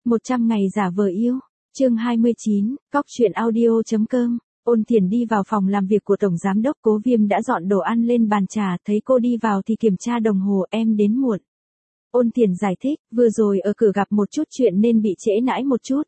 100 ngày giả vờ yêu. Chương 29, cóc truyện audio.com. Ôn Thiển đi vào phòng làm việc của Tổng Giám đốc. Cố Viêm đã dọn đồ ăn lên bàn trà, thấy cô đi vào thì kiểm tra đồng hồ, em đến muộn. Ôn Thiển giải thích, vừa rồi ở cửa gặp một chút chuyện nên bị trễ nãi một chút.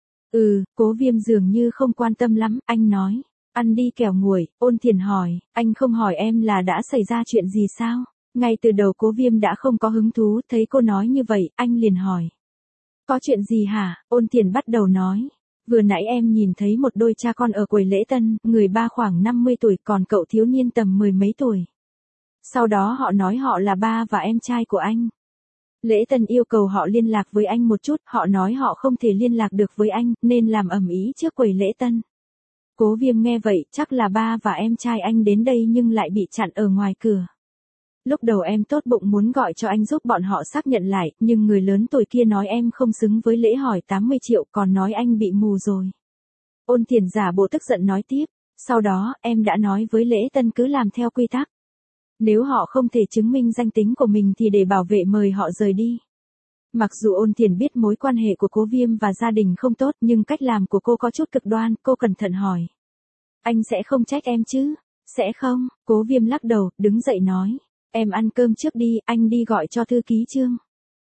Cố Viêm dường như không quan tâm lắm, anh nói. Ăn đi kẻo nguội. Ôn Thiển hỏi, anh không hỏi em là đã xảy ra chuyện gì sao? Ngay từ đầu Cố Viêm đã không có hứng thú, thấy cô nói như vậy, anh liền hỏi. Có chuyện gì hả? Ôn Thiển bắt đầu nói. Vừa nãy em nhìn thấy một đôi cha con ở quầy lễ tân, người ba khoảng 50 tuổi, còn cậu thiếu niên tầm mười mấy tuổi. Sau đó họ nói họ là ba và em trai của anh. Lễ tân yêu cầu họ liên lạc với anh một chút, họ nói họ không thể liên lạc được với anh, nên làm ầm ĩ trước quầy lễ tân. Cố Viêm nghe vậy, chắc là ba và em trai anh đến đây nhưng lại bị chặn ở ngoài cửa. Lúc đầu em tốt bụng muốn gọi cho anh giúp bọn họ xác nhận lại, nhưng người lớn tuổi kia nói em không xứng với lễ hỏi 80 triệu, còn nói anh bị mù rồi. Ôn Thiển giả bộ tức giận nói tiếp, sau đó, em đã nói với lễ tân cứ làm theo quy tắc. Nếu họ không thể chứng minh danh tính của mình thì để bảo vệ mời họ rời đi. Mặc dù Ôn Thiển biết mối quan hệ của Cố Viêm và gia đình không tốt, nhưng cách làm của cô có chút cực đoan, cô cẩn thận hỏi. Anh sẽ không trách em chứ? Sẽ không, Cố Viêm lắc đầu, đứng dậy nói. Em ăn cơm trước đi, anh đi gọi cho thư ký Trương.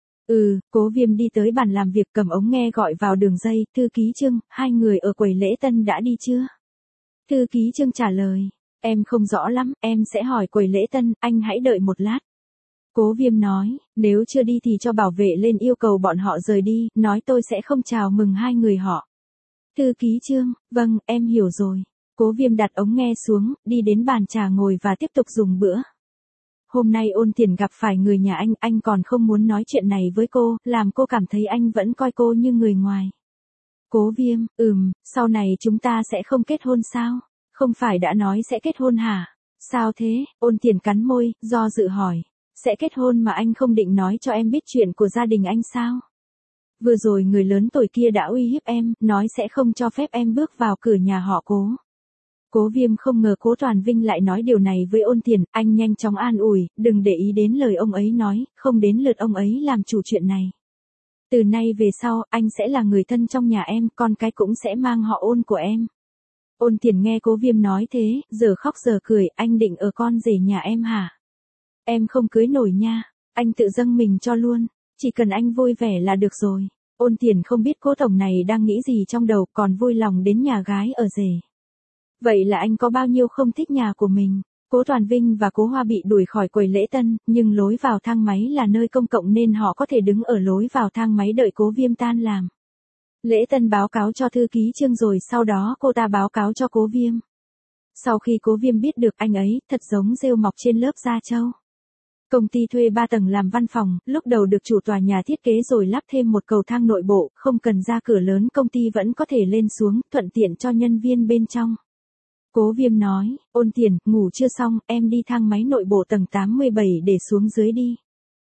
Cố Viêm đi tới bàn làm việc cầm ống nghe gọi vào đường dây, thư ký Trương, hai người ở quầy lễ tân đã đi chưa? Thư ký Trương trả lời, em không rõ lắm, em sẽ hỏi quầy lễ tân, anh hãy đợi một lát. Cố Viêm nói, nếu chưa đi thì cho bảo vệ lên yêu cầu bọn họ rời đi, nói tôi sẽ không chào mừng hai người họ. Thư ký Trương, vâng, em hiểu rồi. Cố Viêm đặt ống nghe xuống, đi đến bàn trà ngồi và tiếp tục dùng bữa. Hôm nay Ôn Thiển gặp phải người nhà anh còn không muốn nói chuyện này với cô, làm cô cảm thấy anh vẫn coi cô như người ngoài. Cố Viêm, sau này chúng ta sẽ không kết hôn sao? Không phải đã nói sẽ kết hôn hả? Sao thế? Ôn Thiển cắn môi, do dự hỏi. Sẽ kết hôn mà anh không định nói cho em biết chuyện của gia đình anh sao? Vừa rồi người lớn tuổi kia đã uy hiếp em, nói sẽ không cho phép em bước vào cửa nhà họ Cố. Cố Viêm không ngờ Cố Toàn Vinh lại nói điều này với Ôn Thiển, anh nhanh chóng an ủi, đừng để ý đến lời ông ấy nói, không đến lượt ông ấy làm chủ chuyện này. Từ nay về sau, anh sẽ là người thân trong nhà em, con cái cũng sẽ mang họ Ôn của em. Ôn Thiển nghe Cố Viêm nói thế, giờ khóc giờ cười, anh định ở con rể nhà em hả? Em không cưới nổi nha, anh tự dâng mình cho luôn, chỉ cần anh vui vẻ là được rồi. Ôn Thiển không biết Cố Tổng này đang nghĩ gì trong đầu, còn vui lòng đến nhà gái ở rể. Vậy là anh có bao nhiêu không thích nhà của mình. Cố Toàn Vinh và Cố Hoa bị đuổi khỏi quầy lễ tân, nhưng lối vào thang máy là nơi công cộng nên họ có thể đứng ở lối vào thang máy đợi Cố Viêm tan làm. Lễ tân báo cáo cho thư ký Trương rồi sau đó cô ta báo cáo cho Cố Viêm. Sau khi Cố Viêm biết được anh ấy, thật giống rêu mọc trên lớp da trâu. Công ty thuê 3 tầng làm văn phòng, lúc đầu được chủ tòa nhà thiết kế rồi lắp thêm một cầu thang nội bộ, không cần ra cửa lớn công ty vẫn có thể lên xuống, thuận tiện cho nhân viên bên trong. Cố Viêm nói, Ôn Thiển, ngủ chưa xong, em đi thang máy nội bộ tầng 87 để xuống dưới đi.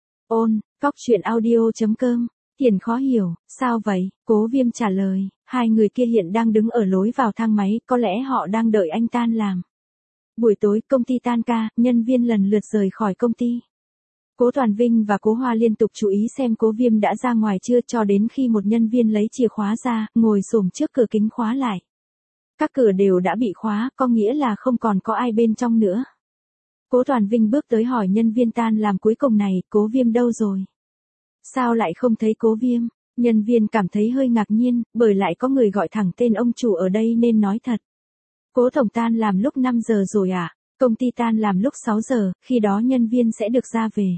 Cóc truyện audio.com. Thiển khó hiểu, sao vậy? Cố Viêm trả lời, hai người kia hiện đang đứng ở lối vào thang máy, có lẽ họ đang đợi anh tan làm. Buổi tối, công ty tan ca, nhân viên lần lượt rời khỏi công ty. Cố Toàn Vinh và Cố Hoa liên tục chú ý xem Cố Viêm đã ra ngoài chưa, cho đến khi một nhân viên lấy chìa khóa ra, ngồi xổm trước cửa kính khóa lại. Các cửa đều đã bị khóa, có nghĩa là không còn có ai bên trong nữa. Cố Toàn Vinh bước tới hỏi nhân viên tan làm cuối cùng này, Cố Viêm đâu rồi? Sao lại không thấy Cố Viêm? Nhân viên cảm thấy hơi ngạc nhiên, bởi lại có người gọi thẳng tên ông chủ ở đây nên nói thật. Cố Tổng tan làm lúc 5 giờ rồi à? Công ty tan làm lúc 6 giờ, khi đó nhân viên sẽ được ra về.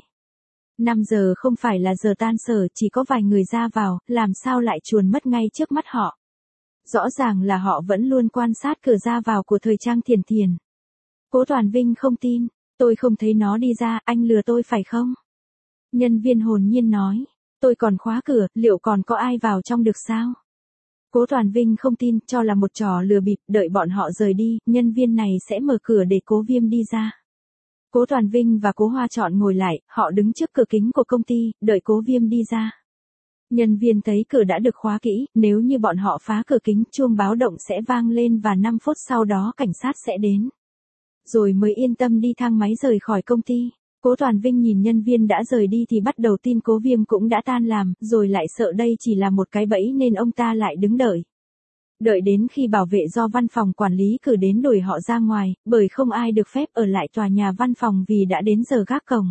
5 giờ không phải là giờ tan sở, chỉ có vài người ra vào, làm sao lại chuồn mất ngay trước mắt họ? Rõ ràng là họ vẫn luôn quan sát cửa ra vào của thời trang Thiển Thiển. Cố Toàn Vinh không tin, tôi không thấy nó đi ra, anh lừa tôi phải không? Nhân viên hồn nhiên nói, tôi còn khóa cửa, liệu còn có ai vào trong được sao? Cố Toàn Vinh không tin, cho là một trò lừa bịp, đợi bọn họ rời đi, nhân viên này sẽ mở cửa để Cố Viêm đi ra. Cố Toàn Vinh và Cố Hoa chọn ngồi lại, họ đứng trước cửa kính của công ty, đợi Cố Viêm đi ra. Nhân viên thấy cửa đã được khóa kỹ, nếu như bọn họ phá cửa kính, chuông báo động sẽ vang lên và 5 phút sau đó cảnh sát sẽ đến. Rồi mới yên tâm đi thang máy rời khỏi công ty. Cố Toàn Vinh nhìn nhân viên đã rời đi thì bắt đầu tin Cố Viêm cũng đã tan làm, rồi lại sợ đây chỉ là một cái bẫy nên ông ta lại đứng đợi. Đợi đến khi bảo vệ do văn phòng quản lý cử đến đuổi họ ra ngoài, bởi không ai được phép ở lại tòa nhà văn phòng vì đã đến giờ gác cổng.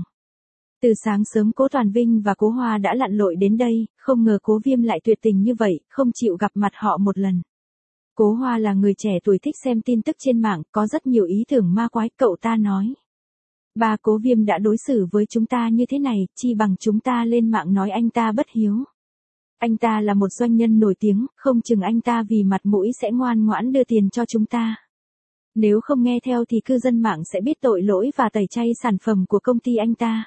Từ sáng sớm Cố Toàn Vinh và Cố Hoa đã lặn lội đến đây, không ngờ Cố Viêm lại tuyệt tình như vậy, không chịu gặp mặt họ một lần. Cố Hoa là người trẻ tuổi thích xem tin tức trên mạng, có rất nhiều ý tưởng ma quái, cậu ta nói. Ba, Cố Viêm đã đối xử với chúng ta như thế này, chi bằng chúng ta lên mạng nói anh ta bất hiếu. Anh ta là một doanh nhân nổi tiếng, không chừng anh ta vì mặt mũi sẽ ngoan ngoãn đưa tiền cho chúng ta. Nếu không nghe theo thì cư dân mạng sẽ biết tội lỗi và tẩy chay sản phẩm của công ty anh ta.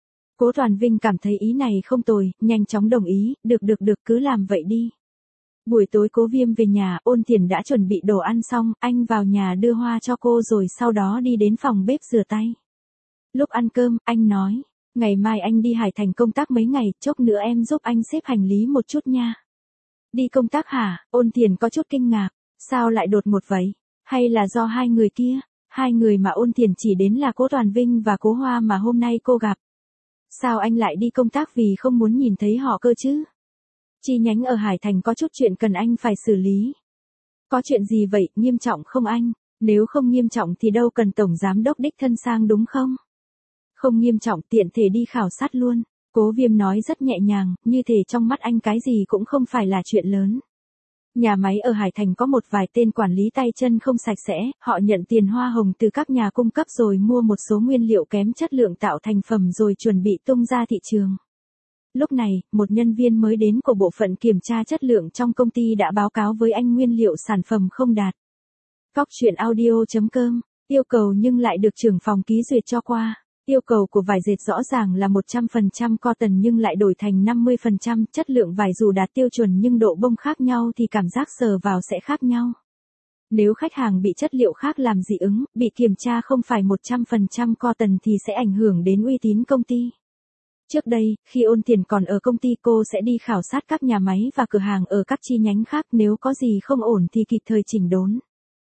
Cố Toàn Vinh cảm thấy ý này không tồi, nhanh chóng đồng ý, được, cứ làm vậy đi. Buổi tối Cố Viêm về nhà, Ôn Thiển đã chuẩn bị đồ ăn xong, anh vào nhà đưa hoa cho cô rồi sau đó đi đến phòng bếp rửa tay. Lúc ăn cơm, anh nói, ngày mai anh đi Hải Thành công tác mấy ngày, chốc nữa em giúp anh xếp hành lý một chút nha. Đi công tác hả? Ôn Thiển có chút kinh ngạc, sao lại đột ngột vậy? Hay là do hai người kia? Hai người mà Ôn Thiển chỉ đến là Cố Toàn Vinh và Cố Hoa mà hôm nay cô gặp. Sao anh lại đi công tác vì không muốn nhìn thấy họ cơ chứ? Chi nhánh ở Hải Thành có chút chuyện cần anh phải xử lý. Có chuyện gì vậy, nghiêm trọng không anh? Nếu không nghiêm trọng thì đâu cần tổng giám đốc đích thân sang đúng không? Không nghiêm trọng, tiện thể đi khảo sát luôn. Cố Viêm nói rất nhẹ nhàng, như thể trong mắt anh cái gì cũng không phải là chuyện lớn. Nhà máy ở Hải Thành có một vài tên quản lý tay chân không sạch sẽ, họ nhận tiền hoa hồng từ các nhà cung cấp rồi mua một số nguyên liệu kém chất lượng tạo thành phẩm rồi chuẩn bị tung ra thị trường. Lúc này, một nhân viên mới đến của bộ phận kiểm tra chất lượng trong công ty đã báo cáo với anh nguyên liệu sản phẩm không đạt. Cóc truyện audio.com, yêu cầu nhưng lại được trưởng phòng ký duyệt cho qua. Yêu cầu của vải dệt rõ ràng là 100% cotton nhưng lại đổi thành 50%, chất lượng vải dù đạt tiêu chuẩn nhưng độ bông khác nhau thì cảm giác sờ vào sẽ khác nhau. Nếu khách hàng bị chất liệu khác làm dị ứng, bị kiểm tra không phải 100% cotton thì sẽ ảnh hưởng đến uy tín công ty. Trước đây, khi Ôn Thiển còn ở công ty cô sẽ đi khảo sát các nhà máy và cửa hàng ở các chi nhánh khác, nếu có gì không ổn thì kịp thời chỉnh đốn.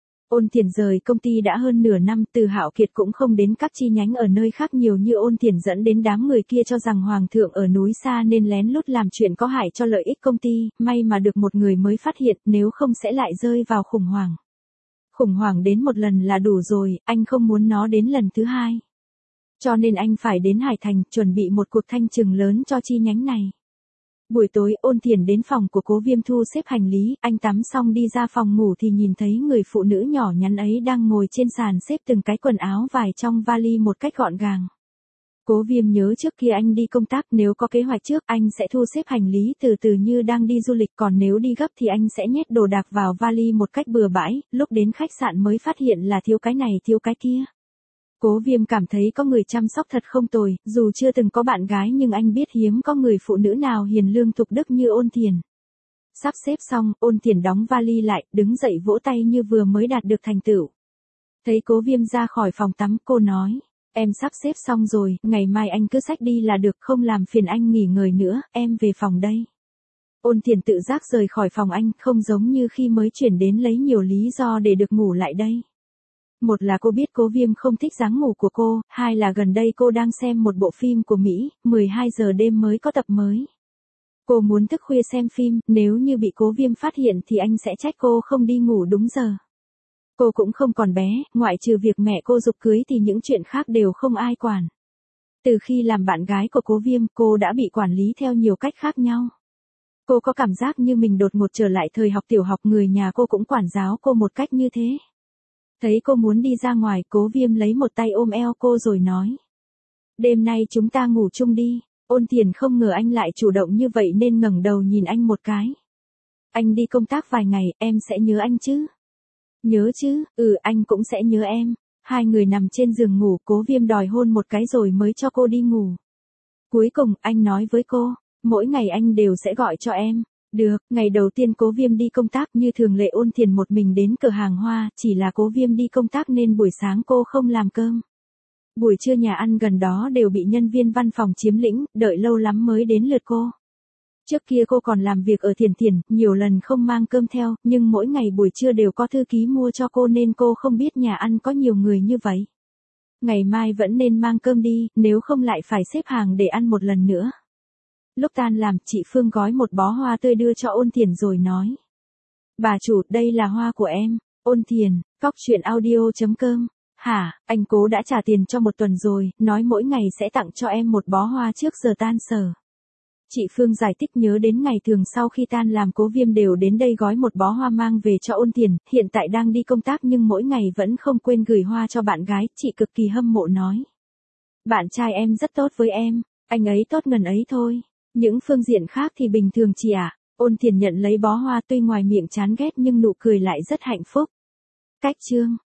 Ôn Thiển rời công ty đã hơn nửa năm, Từ Hạo Kiệt cũng không đến các chi nhánh ở nơi khác nhiều như Ôn Thiển, dẫn đến đám người kia cho rằng Hoàng thượng ở núi xa nên lén lút làm chuyện có hại cho lợi ích công ty, may mà được một người mới phát hiện, nếu không sẽ lại rơi vào khủng hoảng. Khủng hoảng đến một lần là đủ rồi, anh không muốn nó đến lần thứ hai. Cho nên anh phải đến Hải Thành, chuẩn bị một cuộc thanh trừng lớn cho chi nhánh này. Buổi tối, Ôn Thiển đến phòng của Cố Viêm thu xếp hành lý, anh tắm xong đi ra phòng ngủ thì nhìn thấy người phụ nữ nhỏ nhắn ấy đang ngồi trên sàn xếp từng cái quần áo vải trong vali một cách gọn gàng. Cố Viêm nhớ trước kia anh đi công tác, nếu có kế hoạch trước anh sẽ thu xếp hành lý từ từ như đang đi du lịch, còn nếu đi gấp thì anh sẽ nhét đồ đạc vào vali một cách bừa bãi, lúc đến khách sạn mới phát hiện là thiếu cái này thiếu cái kia. Cố Viêm cảm thấy có người chăm sóc thật không tồi, dù chưa từng có bạn gái nhưng anh biết hiếm có người phụ nữ nào hiền lương thục đức như Ôn Thiển. Sắp xếp xong, Ôn Thiển đóng vali lại, đứng dậy vỗ tay như vừa mới đạt được thành tựu. Thấy Cố Viêm ra khỏi phòng tắm, cô nói, em sắp xếp xong rồi, ngày mai anh cứ xách đi là được, không làm phiền anh nghỉ ngơi nữa, em về phòng đây. Ôn Thiển tự giác rời khỏi phòng anh, không giống như khi mới chuyển đến lấy nhiều lý do để được ngủ lại đây. Một là cô biết Cố Viêm không thích dáng ngủ của cô, hai là gần đây cô đang xem một bộ phim của Mỹ, 12 giờ đêm mới có tập mới. Cô muốn thức khuya xem phim, nếu như bị Cố Viêm phát hiện thì anh sẽ trách cô không đi ngủ đúng giờ. Cô cũng không còn bé, ngoại trừ việc mẹ cô giục cưới thì những chuyện khác đều không ai quản. Từ khi làm bạn gái của Cố Viêm, cô đã bị quản lý theo nhiều cách khác nhau. Cô có cảm giác như mình đột ngột trở lại thời học tiểu học, người nhà cô cũng quản giáo cô một cách như thế. Thấy cô muốn đi ra ngoài, Cố Viêm lấy một tay ôm eo cô rồi nói. Đêm nay chúng ta ngủ chung đi. Ôn Thiển không ngờ anh lại chủ động như vậy nên ngẩng đầu nhìn anh một cái. Anh đi công tác vài ngày, em sẽ nhớ anh chứ? Nhớ chứ, anh cũng sẽ nhớ em. Hai người nằm trên giường ngủ, Cố Viêm đòi hôn một cái rồi mới cho cô đi ngủ. Cuối cùng, anh nói với cô, mỗi ngày anh đều sẽ gọi cho em. Được, ngày đầu tiên Cố Viêm đi công tác như thường lệ, Ôn Thiển một mình đến cửa hàng hoa, chỉ là Cố Viêm đi công tác nên buổi sáng cô không làm cơm. Buổi trưa nhà ăn gần đó đều bị nhân viên văn phòng chiếm lĩnh, đợi lâu lắm mới đến lượt cô. Trước kia cô còn làm việc ở Thiển Thiển, nhiều lần không mang cơm theo, nhưng mỗi ngày buổi trưa đều có thư ký mua cho cô nên cô không biết nhà ăn có nhiều người như vậy. Ngày mai vẫn nên mang cơm đi, nếu không lại phải xếp hàng để ăn một lần nữa. Lúc tan làm, chị Phương gói một bó hoa tươi đưa cho Ôn Thiền rồi nói. Bà chủ, đây là hoa của em. Ôn Thiền, cóc truyện audio.com. Hả, anh Cố đã trả tiền cho một tuần rồi, nói mỗi ngày sẽ tặng cho em một bó hoa trước giờ tan sở. Chị Phương giải thích nhớ đến ngày thường sau khi tan làm Cố Viêm đều đến đây gói một bó hoa mang về cho Ôn Thiền, hiện tại đang đi công tác nhưng mỗi ngày vẫn không quên gửi hoa cho bạn gái, chị cực kỳ hâm mộ nói. Bạn trai em rất tốt với em, anh ấy tốt ngần ấy thôi, những phương diện khác thì bình thường chị ạ. Ôn Thiền nhận lấy bó hoa tuy ngoài miệng chán ghét nhưng nụ cười lại rất hạnh phúc. Cách chương